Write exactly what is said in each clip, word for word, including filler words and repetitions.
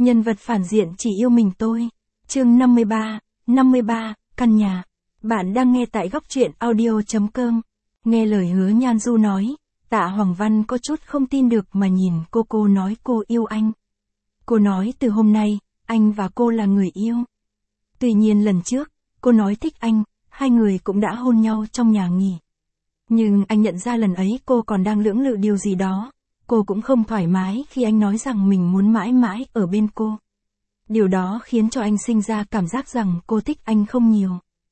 Nhân vật phản diện chỉ yêu mình tôi. Chương năm mươi ba, năm mươi ba, căn nhà. Bạn đang nghe tại góc truyện audio chấm com. Nghe lời Hứa Nhan Du nói, Tạ Hoàng Văn có chút không tin được mà nhìn cô cô nói cô yêu anh. Cô nói từ hôm nay, anh và cô là người yêu. Tuy nhiên lần trước, cô nói thích anh, hai người cũng đã hôn nhau trong nhà nghỉ. Nhưng anh nhận ra lần ấy cô còn đang lưỡng lự điều gì đó. Cô cũng không thoải mái khi anh nói rằng mình muốn mãi mãi ở bên cô. Điều đó khiến cho anh sinh ra cảm giác rằng cô thích anh không nhiều.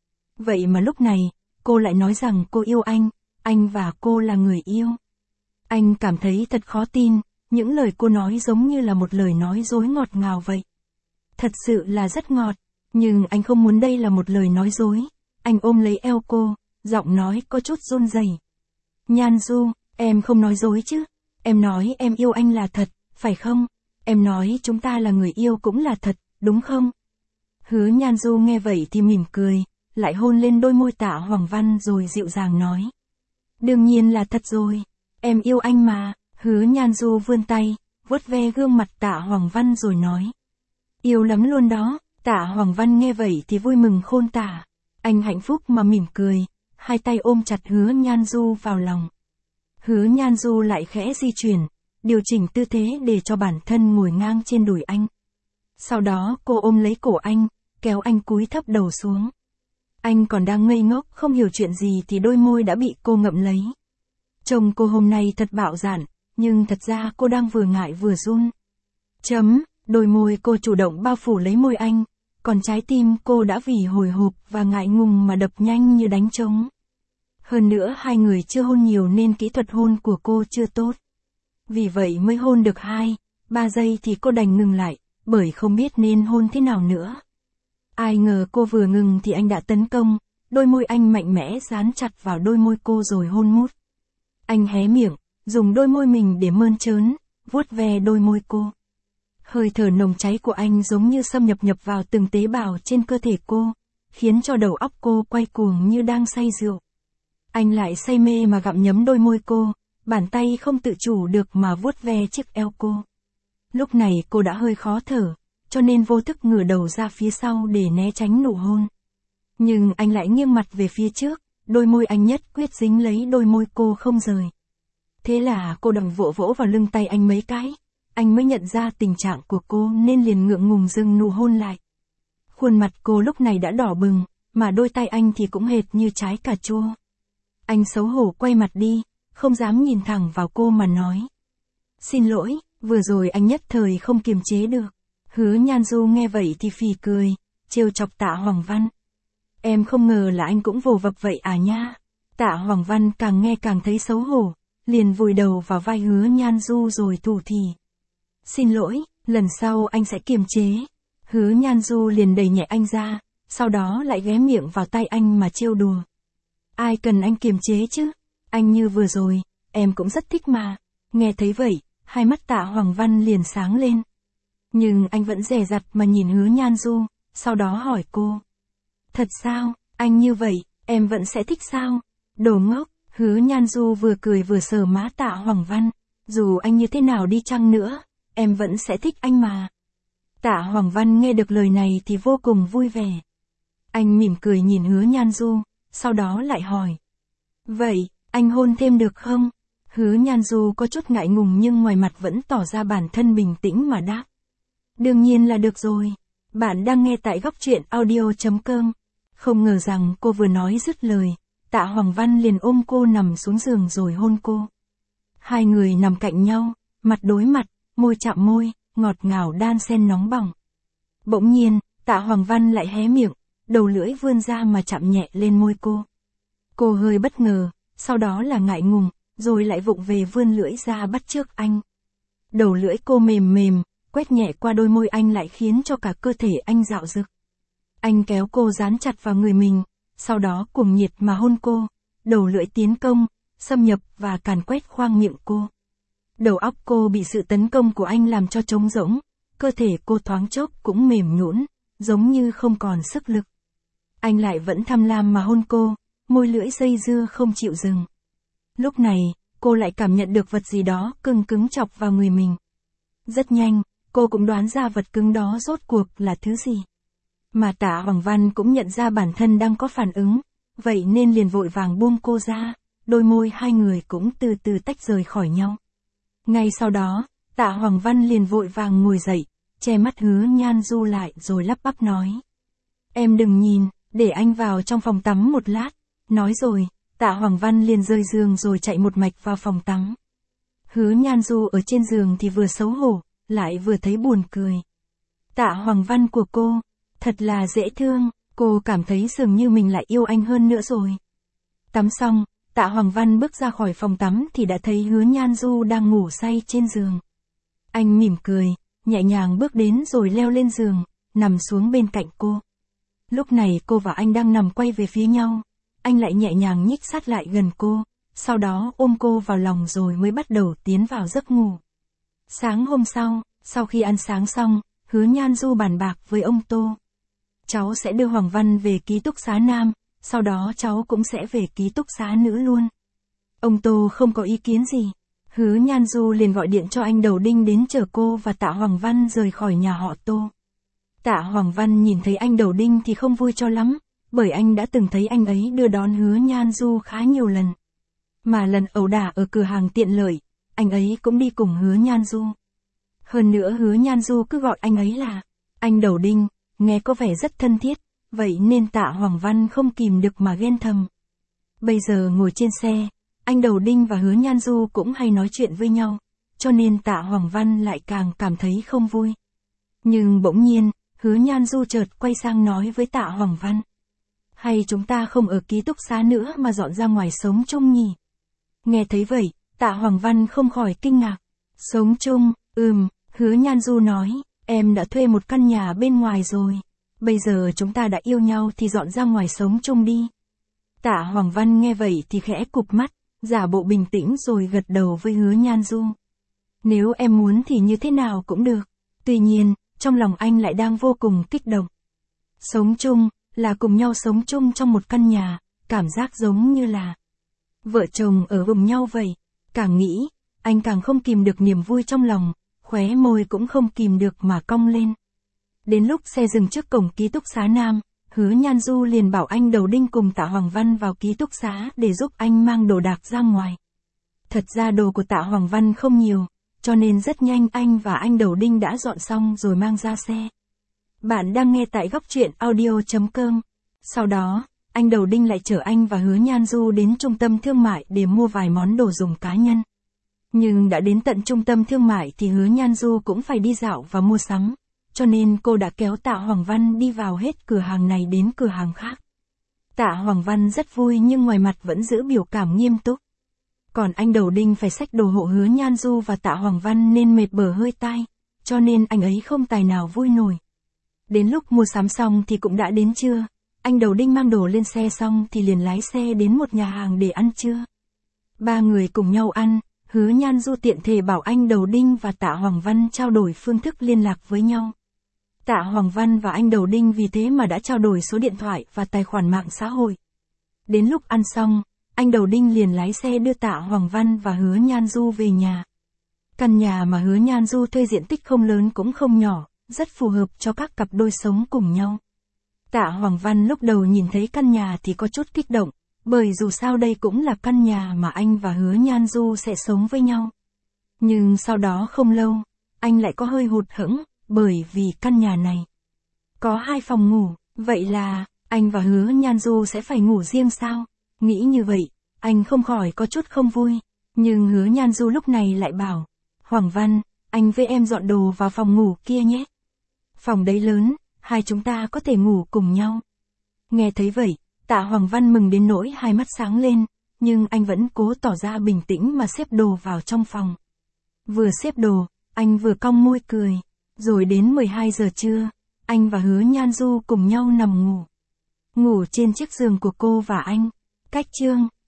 Vậy mà lúc này, cô lại nói rằng cô yêu anh, anh và cô là người yêu. Anh cảm thấy thật khó tin, những lời cô nói giống như là một lời nói dối ngọt ngào vậy. Thật sự là rất ngọt, nhưng anh không muốn đây là một lời nói dối. Anh ôm lấy eo cô, giọng nói có chút run rẩy. Nhan Du, em không nói dối chứ? Em nói em yêu anh là thật, phải không? Em nói chúng ta là người yêu cũng là thật, đúng không? Hứa Nhan Du nghe vậy thì mỉm cười, lại hôn lên đôi môi Tạ Hoàng Văn rồi dịu dàng nói. Đương nhiên là thật rồi, em yêu anh mà. Hứa Nhan Du vươn tay, vuốt ve gương mặt Tạ Hoàng Văn rồi nói. Yêu lắm luôn đó. Tạ Hoàng Văn nghe vậy thì vui mừng khôn tả. Anh hạnh phúc mà mỉm cười, hai tay ôm chặt Hứa Nhan Du vào lòng. Hứa Nhan Du lại khẽ di chuyển, điều chỉnh tư thế để cho bản thân ngồi ngang trên đùi anh. Sau đó cô ôm lấy cổ anh, kéo anh cúi thấp đầu xuống. Anh còn đang ngây ngốc không hiểu chuyện gì thì đôi môi đã bị cô ngậm lấy. Trông cô hôm nay thật bạo dạn, nhưng thật ra cô đang vừa ngại vừa run. Chấm, đôi môi cô chủ động bao phủ lấy môi anh, còn trái tim cô đã vì hồi hộp và ngại ngùng mà đập nhanh như đánh trống. Hơn nữa hai người chưa hôn nhiều nên kỹ thuật hôn của cô chưa tốt. Vì vậy mới hôn được hai, ba giây thì cô đành ngừng lại, bởi không biết nên hôn thế nào nữa. Ai ngờ cô vừa ngừng thì anh đã tấn công, đôi môi anh mạnh mẽ dán chặt vào đôi môi cô rồi hôn mút. Anh hé miệng, dùng đôi môi mình để mơn trớn, vuốt ve đôi môi cô. Hơi thở nồng cháy của anh giống như xâm nhập nhập vào từng tế bào trên cơ thể cô, khiến cho đầu óc cô quay cuồng như đang say rượu. Anh lại say mê mà gặm nhấm đôi môi cô, bàn tay không tự chủ được mà vuốt ve chiếc eo cô. Lúc này cô đã hơi khó thở, cho nên vô thức ngửa đầu ra phía sau để né tránh nụ hôn. Nhưng anh lại nghiêng mặt về phía trước, đôi môi anh nhất quyết dính lấy đôi môi cô không rời. Thế là cô đành vỗ vỗ vào lưng tay anh mấy cái. Anh mới nhận ra tình trạng của cô nên liền ngượng ngùng dừng nụ hôn lại. Khuôn mặt cô lúc này đã đỏ bừng, mà đôi tay anh thì cũng hệt như trái cà chua. Anh xấu hổ quay mặt đi, không dám nhìn thẳng vào cô mà nói. Xin lỗi, vừa rồi anh nhất thời không kiềm chế được. Hứa Nhan Du nghe vậy thì phì cười, trêu chọc Tạ Hoàng Văn. Em không ngờ là anh cũng vồ vập vậy à nha. Tạ Hoàng Văn càng nghe càng thấy xấu hổ, liền vùi đầu vào vai Hứa Nhan Du rồi thủ thỉ. Xin lỗi, lần sau anh sẽ kiềm chế. Hứa Nhan Du liền đẩy nhẹ anh ra, sau đó lại ghé miệng vào tay anh mà trêu đùa. Ai cần anh kiềm chế chứ? Anh như vừa rồi, em cũng rất thích mà. Nghe thấy vậy, hai mắt Tạ Hoàng Văn liền sáng lên. Nhưng anh vẫn dè dặt mà nhìn Hứa Nhan Du, sau đó hỏi cô. Thật sao, anh như vậy, em vẫn sẽ thích sao? Đồ ngốc. Hứa Nhan Du vừa cười vừa sờ má Tạ Hoàng Văn. Dù anh như thế nào đi chăng nữa, em vẫn sẽ thích anh mà. Tạ Hoàng Văn nghe được lời này thì vô cùng vui vẻ. Anh mỉm cười nhìn Hứa Nhan Du, sau đó lại hỏi. Vậy, anh hôn thêm được không? Hứa Nhan Du có chút ngại ngùng nhưng ngoài mặt vẫn tỏ ra bản thân bình tĩnh mà đáp. Đương nhiên là được rồi. Bạn đang nghe tại góc truyện audio chấm com. Không ngờ rằng cô vừa nói dứt lời, Tạ Hoàng Văn liền ôm cô nằm xuống giường rồi hôn cô. Hai người nằm cạnh nhau, mặt đối mặt, môi chạm môi, ngọt ngào đan xen nóng bỏng. Bỗng nhiên, Tạ Hoàng Văn lại hé miệng, đầu lưỡi vươn ra mà chạm nhẹ lên môi cô. Cô hơi bất ngờ, sau đó là ngại ngùng, rồi lại vụng về vươn lưỡi ra bắt chước anh. Đầu lưỡi cô mềm mềm, quét nhẹ qua đôi môi anh lại khiến cho cả cơ thể anh dạo dực. Anh kéo cô dán chặt vào người mình, sau đó cuồng nhiệt mà hôn cô, đầu lưỡi tiến công, xâm nhập và càn quét khoang miệng cô. Đầu óc cô bị sự tấn công của anh làm cho trống rỗng, cơ thể cô thoáng chốc cũng mềm nhũn, giống như không còn sức lực. Anh lại vẫn tham lam mà hôn cô, môi lưỡi dây dưa không chịu dừng. Lúc này, cô lại cảm nhận được vật gì đó cứng cứng chọc vào người mình. Rất nhanh, cô cũng đoán ra vật cứng đó rốt cuộc là thứ gì. Mà Tạ Hoàng Văn cũng nhận ra bản thân đang có phản ứng, vậy nên liền vội vàng buông cô ra, đôi môi hai người cũng từ từ tách rời khỏi nhau. Ngay sau đó, Tạ Hoàng Văn liền vội vàng ngồi dậy, che mắt Hứa Nhan Du lại rồi lắp bắp nói. Em đừng nhìn, để anh vào trong phòng tắm một lát. Nói rồi, Tạ Hoàng Văn liền rơi giường rồi chạy một mạch vào phòng tắm. Hứa Nhan Du ở trên giường thì vừa xấu hổ, lại vừa thấy buồn cười. Tạ Hoàng Văn của cô, thật là dễ thương, cô cảm thấy dường như mình lại yêu anh hơn nữa rồi. Tắm xong, Tạ Hoàng Văn bước ra khỏi phòng tắm thì đã thấy Hứa Nhan Du đang ngủ say trên giường. Anh mỉm cười, nhẹ nhàng bước đến rồi leo lên giường, nằm xuống bên cạnh cô. Lúc này cô và anh đang nằm quay về phía nhau, anh lại nhẹ nhàng nhích sát lại gần cô, sau đó ôm cô vào lòng rồi mới bắt đầu tiến vào giấc ngủ. Sáng hôm sau, sau khi ăn sáng xong, Hứa Nhan Du bàn bạc với ông Tô. Cháu sẽ đưa Hoàng Văn về ký túc xá nam, sau đó cháu cũng sẽ về ký túc xá nữ luôn. Ông Tô không có ý kiến gì. Hứa Nhan Du liền gọi điện cho anh Đầu Đinh đến chở cô và Tạ Hoàng Văn rời khỏi nhà họ Tô. Tạ Hoàng Văn nhìn thấy anh Đầu Đinh thì không vui cho lắm, bởi anh đã từng thấy anh ấy đưa đón Hứa Nhan Du khá nhiều lần. Mà lần ẩu đả ở cửa hàng tiện lợi, anh ấy cũng đi cùng Hứa Nhan Du. Hơn nữa Hứa Nhan Du cứ gọi anh ấy là anh Đầu Đinh, nghe có vẻ rất thân thiết, vậy nên Tạ Hoàng Văn không kìm được mà ghen thầm. Bây giờ ngồi trên xe, anh Đầu Đinh và Hứa Nhan Du cũng hay nói chuyện với nhau, cho nên Tạ Hoàng Văn lại càng cảm thấy không vui. Nhưng bỗng nhiên, Hứa Nhan Du chợt quay sang nói với Tạ Hoàng Văn. Hay chúng ta không ở ký túc xá nữa mà dọn ra ngoài sống chung nhỉ? Nghe thấy vậy, Tạ Hoàng Văn không khỏi kinh ngạc. Sống chung, ừm, Hứa Nhan Du nói, em đã thuê một căn nhà bên ngoài rồi. Bây giờ chúng ta đã yêu nhau thì dọn ra ngoài sống chung đi. Tạ Hoàng Văn nghe vậy thì khẽ cụp mắt, giả bộ bình tĩnh rồi gật đầu với Hứa Nhan Du. Nếu em muốn thì như thế nào cũng được. Tuy nhiên, trong lòng anh lại đang vô cùng kích động. Sống chung, là cùng nhau sống chung trong một căn nhà, cảm giác giống như là vợ chồng ở cùng nhau vậy. Càng nghĩ, anh càng không kìm được niềm vui trong lòng, khóe môi cũng không kìm được mà cong lên. Đến lúc xe dừng trước cổng ký túc xá nam, Hứa Nhan Du liền bảo anh Đầu Đinh cùng Tạ Hoàng Văn vào ký túc xá để giúp anh mang đồ đạc ra ngoài. Thật ra đồ của Tạ Hoàng Văn không nhiều, cho nên rất nhanh anh và anh Đầu Đinh đã dọn xong rồi mang ra xe. Bạn đang nghe tại góc truyện audio chấm com. Sau đó, anh Đầu Đinh lại chở anh và Hứa Nhan Du đến trung tâm thương mại để mua vài món đồ dùng cá nhân. Nhưng đã đến tận trung tâm thương mại thì Hứa Nhan Du cũng phải đi dạo và mua sắm, cho nên cô đã kéo Tạ Hoàng Văn đi vào hết cửa hàng này đến cửa hàng khác. Tạ Hoàng Văn rất vui nhưng ngoài mặt vẫn giữ biểu cảm nghiêm túc. Còn anh Đầu Đinh phải xách đồ hộ Hứa Nhan Du và Tạ Hoàng Văn nên mệt bở hơi tai, cho nên anh ấy không tài nào vui nổi. Đến lúc mua sắm xong thì cũng đã đến trưa, anh Đầu Đinh mang đồ lên xe xong thì liền lái xe đến một nhà hàng để ăn trưa. Ba người cùng nhau ăn, Hứa Nhan Du tiện thể bảo anh Đầu Đinh và Tạ Hoàng Văn trao đổi phương thức liên lạc với nhau. Tạ Hoàng Văn và anh Đầu Đinh vì thế mà đã trao đổi số điện thoại và tài khoản mạng xã hội. Đến lúc ăn xong, anh Đầu Đinh liền lái xe đưa Tạ Hoàng Văn và Hứa Nhan Du về nhà. Căn nhà mà Hứa Nhan Du thuê diện tích không lớn cũng không nhỏ, rất phù hợp cho các cặp đôi sống cùng nhau. Tạ Hoàng Văn lúc đầu nhìn thấy căn nhà thì có chút kích động, bởi dù sao đây cũng là căn nhà mà anh và Hứa Nhan Du sẽ sống với nhau. Nhưng sau đó không lâu, anh lại có hơi hụt hẫng, bởi vì căn nhà này có hai phòng ngủ, vậy là anh và Hứa Nhan Du sẽ phải ngủ riêng sao? Nghĩ như vậy, anh không khỏi có chút không vui, nhưng Hứa Nhan Du lúc này lại bảo, Hoàng Văn, anh với em dọn đồ vào phòng ngủ kia nhé. Phòng đấy lớn, hai chúng ta có thể ngủ cùng nhau. Nghe thấy vậy, Tạ Hoàng Văn mừng đến nỗi hai mắt sáng lên, nhưng anh vẫn cố tỏ ra bình tĩnh mà xếp đồ vào trong phòng. Vừa xếp đồ, anh vừa cong môi cười, rồi đến mười hai giờ trưa, anh và Hứa Nhan Du cùng nhau nằm ngủ. Ngủ trên chiếc giường của cô và anh. Cách chương